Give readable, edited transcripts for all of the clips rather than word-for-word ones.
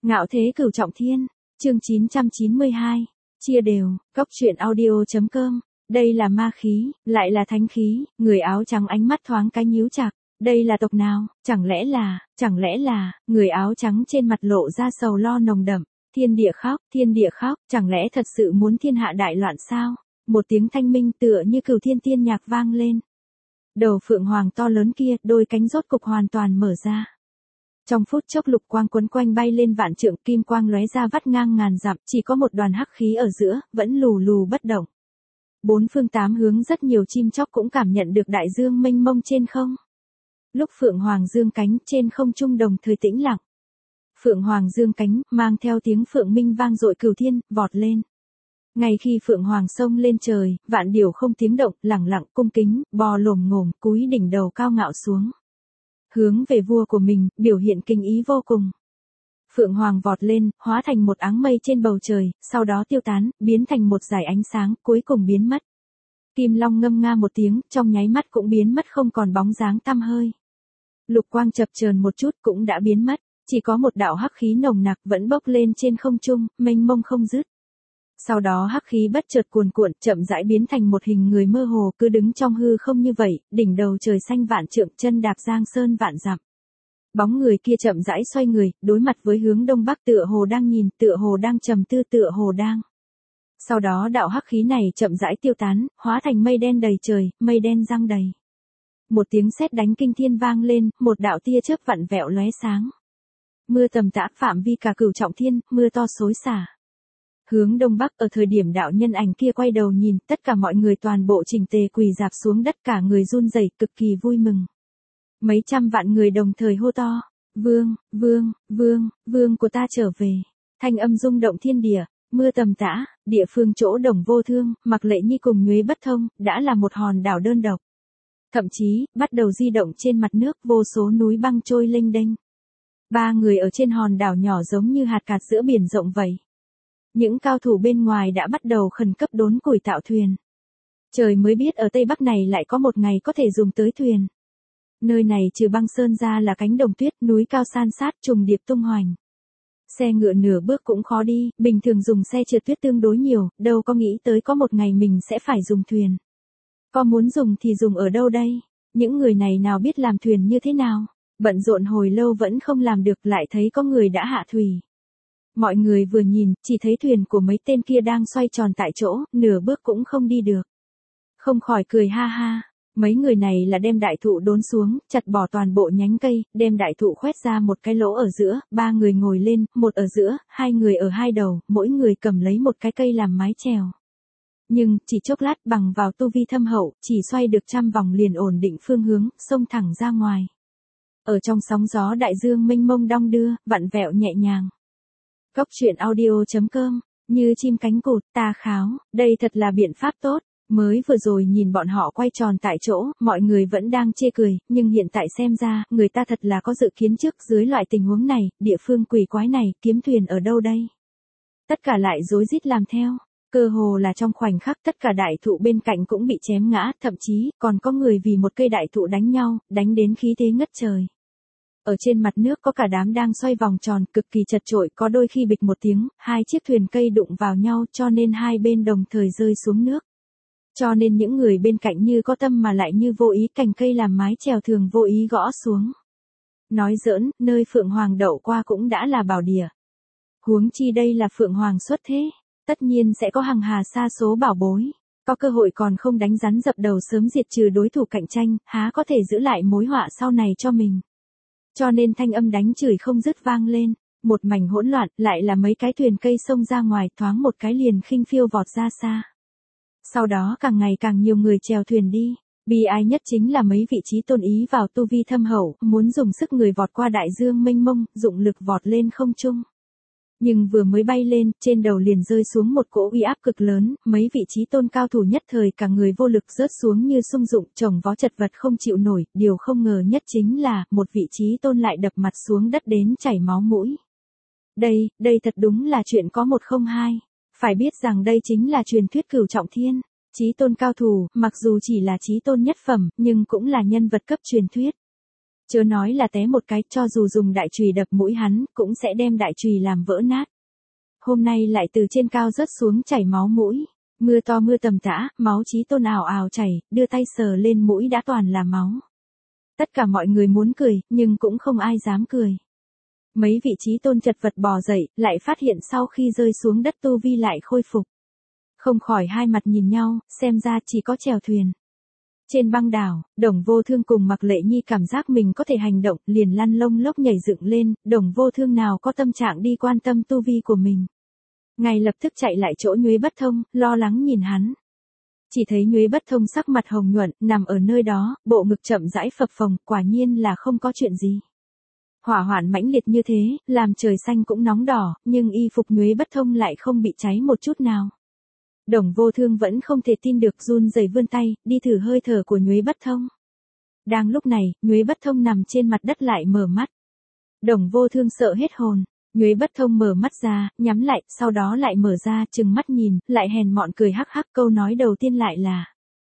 Ngạo thế cửu trọng thiên, chương 992, chia đều, cốc truyện audio.com, đây là ma khí, lại là thánh khí, người áo trắng ánh mắt thoáng cái nhíu chặt, đây là tộc nào, chẳng lẽ là, người áo trắng trên mặt lộ ra sầu lo nồng đậm, thiên địa khóc, chẳng lẽ thật sự muốn thiên hạ đại loạn sao, một tiếng thanh minh tựa như cửu thiên tiên nhạc vang lên. Đầu phượng hoàng to lớn kia, đôi cánh rốt cục hoàn toàn mở ra. Trong phút chốc lục quang quấn quanh bay lên vạn trượng, kim quang lóe ra vắt ngang ngàn dặm, chỉ có một đoàn hắc khí ở giữa, vẫn lù lù bất động. Bốn phương tám hướng rất nhiều chim chóc cũng cảm nhận được đại dương mênh mông trên không. Lúc phượng hoàng dương cánh, trên không trung đồng thời tĩnh lặng. Phượng hoàng dương cánh, mang theo tiếng phượng minh vang dội cửu thiên, vọt lên. Ngay khi phượng hoàng xông lên trời, vạn điểu không tiếng động, lẳng lặng cung kính, bò lồm ngồm, cúi đỉnh đầu cao ngạo xuống. Hướng về vua của mình, biểu hiện kinh ý vô cùng. Phượng hoàng vọt lên, hóa thành một áng mây trên bầu trời, sau đó tiêu tán, biến thành một dải ánh sáng, cuối cùng biến mất. Kim long ngâm nga một tiếng, trong nháy mắt cũng biến mất không còn bóng dáng tăm hơi. Lục quang chập chờn một chút cũng đã biến mất, chỉ có một đạo hắc khí nồng nặc vẫn bốc lên trên không trung, mênh mông không dứt. Sau đó hắc khí bất chợt cuồn cuộn, chậm rãi biến thành một hình người mơ hồ cứ đứng trong hư không như vậy, đỉnh đầu trời xanh vạn trượng, chân đạp giang sơn vạn dặm. Bóng người kia chậm rãi xoay người, đối mặt với hướng đông bắc, tựa hồ đang nhìn, tựa hồ đang trầm tư, tựa hồ đang. Sau đó đạo hắc khí này chậm rãi tiêu tán, hóa thành mây đen đầy trời, mây đen giăng đầy. Một tiếng sét đánh kinh thiên vang lên, một đạo tia chớp vặn vẹo lóe sáng. Mưa tầm tã phạm vi cả cửu trọng thiên, mưa to xối xả. Hướng đông bắc, ở thời điểm đạo nhân ảnh kia quay đầu nhìn, tất cả mọi người toàn bộ chỉnh tề quỳ rạp xuống đất, cả người run rẩy, cực kỳ vui mừng. Mấy trăm vạn người đồng thời hô to, vương của ta trở về. Thanh âm rung động thiên địa, mưa tầm tã, địa phương chỗ Đồng Vô Thương, Mặc Lệ Nhi cùng Nhuế Bất Thông, đã là một hòn đảo đơn độc. Thậm chí, bắt đầu di động trên mặt nước, vô số núi băng trôi lênh đênh. Ba người ở trên hòn đảo nhỏ giống như hạt cát giữa biển rộng vậy. Những cao thủ bên ngoài đã bắt đầu khẩn cấp đốn củi tạo thuyền. Trời mới biết ở Tây Bắc này lại có một ngày có thể dùng tới thuyền. Nơi này trừ băng sơn ra là cánh đồng tuyết, núi cao san sát, trùng điệp tung hoành. Xe ngựa nửa bước cũng khó đi, bình thường dùng xe trượt tuyết tương đối nhiều, đâu có nghĩ tới có một ngày mình sẽ phải dùng thuyền. Có muốn dùng thì dùng ở đâu đây? Những người này nào biết làm thuyền như thế nào? Bận rộn hồi lâu vẫn không làm được, lại thấy có người đã hạ thủy. Mọi người vừa nhìn, chỉ thấy thuyền của mấy tên kia đang xoay tròn tại chỗ, nửa bước cũng không đi được. Không khỏi cười ha ha, mấy người này là đem đại thụ đốn xuống, chặt bỏ toàn bộ nhánh cây, đem đại thụ khoét ra một cái lỗ ở giữa, ba người ngồi lên, một ở giữa, hai người ở hai đầu, mỗi người cầm lấy một cái cây làm mái chèo. Nhưng, chỉ chốc lát bằng vào tu vi thâm hậu, chỉ xoay được 100 vòng liền ổn định phương hướng, xông thẳng ra ngoài. Ở trong sóng gió đại dương mênh mông đong đưa, vặn vẹo nhẹ nhàng. Cốc truyện audio.com, như chim cánh cụt, ta kháo, đây thật là biện pháp tốt. Mới vừa rồi nhìn bọn họ quay tròn tại chỗ, mọi người vẫn đang chê cười, nhưng hiện tại xem ra, người ta thật là có dự kiến trước, dưới loại tình huống này, địa phương quỷ quái này, kiếm thuyền ở đâu đây? Tất cả lại rối rít làm theo, cơ hồ là trong khoảnh khắc tất cả đại thụ bên cạnh cũng bị chém ngã, thậm chí, còn có người vì một cây đại thụ đánh nhau, đánh đến khí thế ngất trời. Ở trên mặt nước có cả đám đang xoay vòng tròn, cực kỳ chật chội, có đôi khi bịch một tiếng, hai chiếc thuyền cây đụng vào nhau, cho nên hai bên đồng thời rơi xuống nước. Cho nên những người bên cạnh như có tâm mà lại như vô ý, cành cây làm mái chèo thường vô ý gõ xuống. Nói giỡn, nơi Phượng Hoàng đậu qua cũng đã là bảo địa. Huống chi đây là Phượng Hoàng xuất thế, tất nhiên sẽ có hàng hà sa số bảo bối. Có cơ hội còn không đánh rắn dập đầu sớm diệt trừ đối thủ cạnh tranh, há có thể giữ lại mối họa sau này cho mình. Cho nên thanh âm đánh chửi không dứt vang lên, một mảnh hỗn loạn, lại là mấy cái thuyền cây xông ra ngoài, thoáng một cái liền khinh phiêu vọt ra xa. Sau đó càng ngày càng nhiều người chèo thuyền đi, bi ai nhất chính là mấy vị trí tôn ý vào tu vi thâm hậu, muốn dùng sức người vọt qua đại dương mênh mông, dụng lực vọt lên không trung. Nhưng vừa mới bay lên, trên đầu liền rơi xuống một cỗ uy áp cực lớn, mấy vị trí tôn cao thủ nhất thời cả người vô lực rớt xuống như sung dụng, chồng vó chật vật không chịu nổi, điều không ngờ nhất chính là, một vị trí tôn lại đập mặt xuống đất đến chảy máu mũi. Đây thật đúng là chuyện có một không hai. Phải biết rằng đây chính là truyền thuyết cửu trọng thiên, chí tôn cao thủ, mặc dù chỉ là chí tôn nhất phẩm, nhưng cũng là nhân vật cấp truyền thuyết. Chớ nói là té một cái, cho dù dùng đại chùy đập mũi hắn, cũng sẽ đem đại chùy làm vỡ nát. Hôm nay lại từ trên cao rớt xuống chảy máu mũi. Mưa to mưa tầm tã, máu Chí Tôn ào ào chảy, đưa tay sờ lên mũi đã toàn là máu. Tất cả mọi người muốn cười, nhưng cũng không ai dám cười. Mấy vị Chí Tôn chật vật bò dậy, lại phát hiện sau khi rơi xuống đất tu vi lại khôi phục. Không khỏi hai mặt nhìn nhau, xem ra chỉ có chèo thuyền. Trên băng đảo, Đồng Vô Thương cùng Mạc Lệ Nhi cảm giác mình có thể hành động, liền lăn lông lốc nhảy dựng lên, Đồng Vô Thương nào có tâm trạng đi quan tâm tu vi của mình. Ngay lập tức chạy lại chỗ Nhuế Bất Thông, lo lắng nhìn hắn. Chỉ thấy Nhuế Bất Thông sắc mặt hồng nhuận, nằm ở nơi đó, bộ ngực chậm rãi phập phồng, quả nhiên là không có chuyện gì. Hỏa hoạn mãnh liệt như thế, làm trời xanh cũng nóng đỏ, nhưng y phục Nhuế Bất Thông lại không bị cháy một chút nào. Đồng Vô Thương vẫn không thể tin được, run rẩy vươn tay, đi thử hơi thở của Nhuế Bất Thông. Đang lúc này, Nhuế Bất Thông nằm trên mặt đất lại mở mắt. Đồng Vô Thương sợ hết hồn. Nhuế Bất Thông mở mắt ra, nhắm lại, sau đó lại mở ra, trừng mắt nhìn, lại hèn mọn cười hắc hắc, câu nói đầu tiên lại là: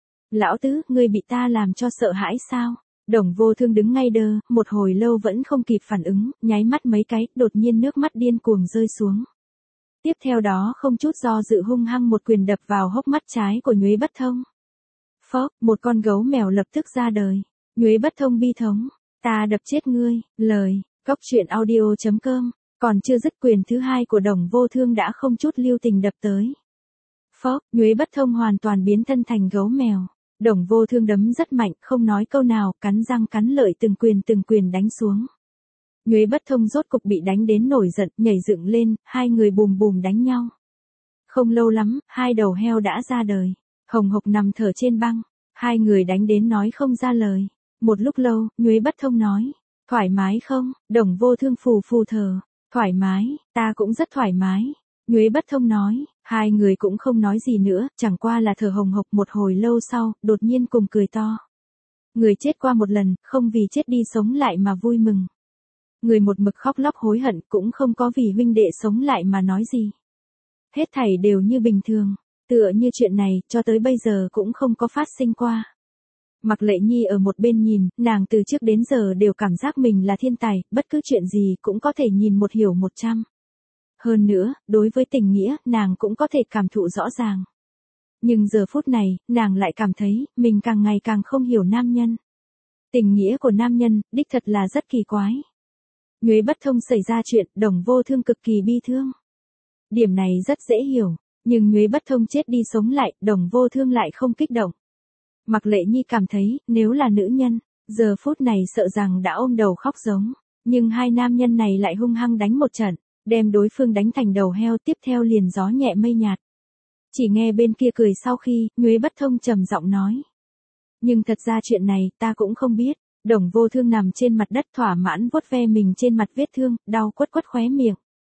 Lão tứ, ngươi bị ta làm cho sợ hãi sao? Đồng Vô Thương đứng ngay đơ, một hồi lâu vẫn không kịp phản ứng, nháy mắt mấy cái, đột nhiên nước mắt điên cuồng rơi xuống. Tiếp theo đó không chút do dự hung hăng một quyền đập vào hốc mắt trái của Nhuế Bất Thông. Phốc, một con gấu mèo lập tức ra đời. Nhuế Bất Thông bi thống: Ta đập chết ngươi. Lời, Cóc Truyện Audio.com. Còn chưa dứt quyền thứ hai của Đồng Vô Thương đã không chút lưu tình đập tới. Phốc, Nhuế Bất Thông hoàn toàn biến thân thành gấu mèo. Đồng Vô Thương đấm rất mạnh, không nói câu nào, cắn răng cắn lợi từng quyền đánh xuống. Nhuế Bất Thông rốt cục bị đánh đến nổi giận, nhảy dựng lên, hai người bùm bùm đánh nhau. Không lâu lắm, hai đầu heo đã ra đời. Hồng Hộc nằm thở trên băng, hai người đánh đến nói không ra lời. Một lúc lâu, Nhuế Bất Thông nói: Thoải mái không? Đồng Vô Thương phù phù thở: Thoải mái, ta cũng rất thoải mái. Nhuế Bất Thông nói, hai người cũng không nói gì nữa, chẳng qua là thở hồng hộc. Một hồi lâu sau, đột nhiên cùng cười to. Người chết qua một lần, không vì chết đi sống lại mà vui mừng. Người một mực khóc lóc hối hận, cũng không có vì huynh đệ sống lại mà nói gì. Hết thảy đều như bình thường, tựa như chuyện này, cho tới bây giờ cũng không có phát sinh qua. Mạc Lệ Nhi ở một bên nhìn, nàng từ trước đến giờ đều cảm giác mình là thiên tài, bất cứ chuyện gì cũng có thể nhìn một hiểu 100. Hơn nữa, đối với tình nghĩa, nàng cũng có thể cảm thụ rõ ràng. Nhưng giờ phút này, nàng lại cảm thấy, mình càng ngày càng không hiểu nam nhân. Tình nghĩa của nam nhân, đích thật là rất kỳ quái. Nhuế Bất Thông xảy ra chuyện, Đồng Vô Thương cực kỳ bi thương. Điểm này rất dễ hiểu, nhưng Nhuế Bất Thông chết đi sống lại, Đồng Vô Thương lại không kích động. Mạc Lệ Nhi cảm thấy, nếu là nữ nhân, giờ phút này sợ rằng đã ôm đầu khóc giống. Nhưng hai nam nhân này lại hung hăng đánh một trận, đem đối phương đánh thành đầu heo, tiếp theo liền gió nhẹ mây nhạt. Chỉ nghe bên kia cười sau khi, Nhuế Bất Thông trầm giọng nói. Nhưng thật ra chuyện này, ta cũng không biết. Đồng Vô Thương nằm trên mặt đất thỏa mãn vuốt ve mình trên mặt vết thương, đau quất quất khóe miệng.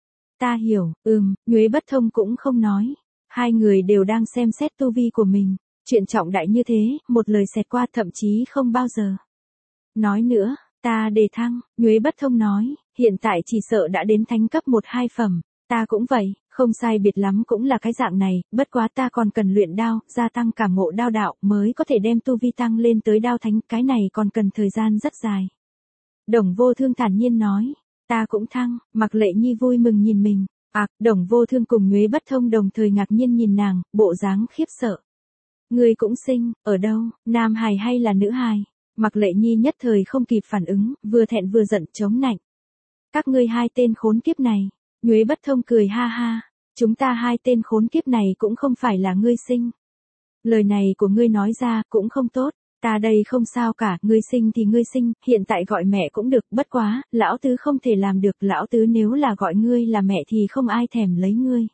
Ta hiểu, Nhuế Bất Thông cũng không nói. Hai người đều đang xem xét tu vi của mình. Chuyện trọng đại như thế, một lời xẹt qua thậm chí không bao giờ. Nói nữa, ta đề thăng, Nhuế Bất Thông nói, hiện tại chỉ sợ đã đến thánh cấp 1-2 phẩm, ta cũng vậy, không sai biệt lắm cũng là cái dạng này, bất quá ta còn cần luyện đao, gia tăng cảm ngộ đao đạo mới có thể đem tu vi tăng lên tới đao thánh, cái này còn cần thời gian rất dài. Đồng Vô Thương thản nhiên nói, ta cũng thăng. Mạc Lệ Nhi vui mừng nhìn mình, Đồng Vô Thương cùng Nhuế Bất Thông đồng thời ngạc nhiên nhìn nàng, bộ dáng khiếp sợ. Ngươi cũng sinh, ở đâu, nam hài hay là nữ hài? Mạc Lệ Nhi nhất thời không kịp phản ứng, vừa thẹn vừa giận chống nạnh. Các ngươi hai tên khốn kiếp này. Nhuế Bất Thông cười ha ha, chúng ta hai tên khốn kiếp này cũng không phải là ngươi sinh. Lời này của ngươi nói ra cũng không tốt, ta đây không sao cả, ngươi sinh thì ngươi sinh, hiện tại gọi mẹ cũng được, bất quá, lão tứ không thể làm được, lão tứ nếu là gọi ngươi là mẹ thì không ai thèm lấy ngươi.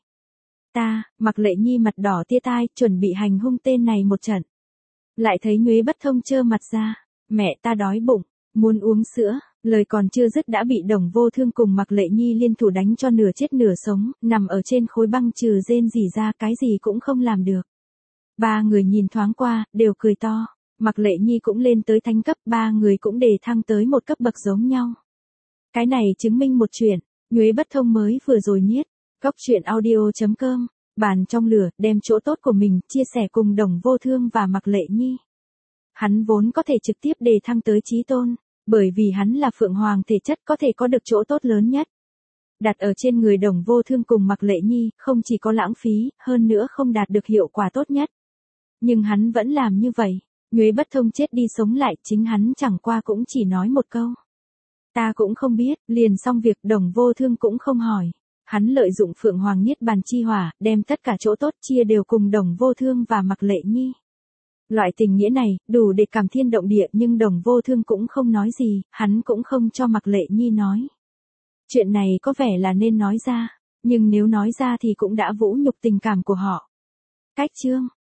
Mạc Lệ Nhi mặt đỏ tia tai, chuẩn bị hành hung tên này một trận. Lại thấy Nhuế Bất Thông trơ mặt ra, mẹ ta đói bụng, muốn uống sữa, lời còn chưa dứt đã bị Đồng Vô Thương cùng Mạc Lệ Nhi liên thủ đánh cho nửa chết nửa sống, nằm ở trên khối băng trừ rên rỉ ra cái gì cũng không làm được. Ba người nhìn thoáng qua, đều cười to, Mạc Lệ Nhi cũng lên tới thánh cấp, ba người cũng đề thăng tới một cấp bậc giống nhau. Cái này chứng minh một chuyện, Nhuế Bất Thông mới vừa rồi niết. Cóc Truyện Audio.com, bàn trong lửa, đem chỗ tốt của mình, chia sẻ cùng Đồng Vô Thương và Mạc Lệ Nhi. Hắn vốn có thể trực tiếp đề thăng tới chí tôn, Bởi vì hắn là Phượng Hoàng thể chất có thể có được chỗ tốt lớn nhất. Đặt ở trên người Đồng Vô Thương cùng Mạc Lệ Nhi, không chỉ có lãng phí, hơn nữa không đạt được hiệu quả tốt nhất. Nhưng hắn vẫn làm như vậy. Nhuế Bất Thông chết đi sống lại, chính hắn chẳng qua cũng chỉ nói một câu. Ta cũng không biết, liền xong việc Đồng Vô Thương cũng không hỏi. Hắn lợi dụng Phượng Hoàng Niết Bàn chi hỏa, đem tất cả chỗ tốt chia đều cùng Đồng Vô Thương và Mạc Lệ Nhi. Loại tình nghĩa này, đủ để cảm thiên động địa, nhưng Đồng Vô Thương cũng không nói gì, hắn cũng không cho Mạc Lệ Nhi nói. Chuyện này có vẻ là nên nói ra, nhưng nếu nói ra thì cũng đã vũ nhục tình cảm của họ. Cách chương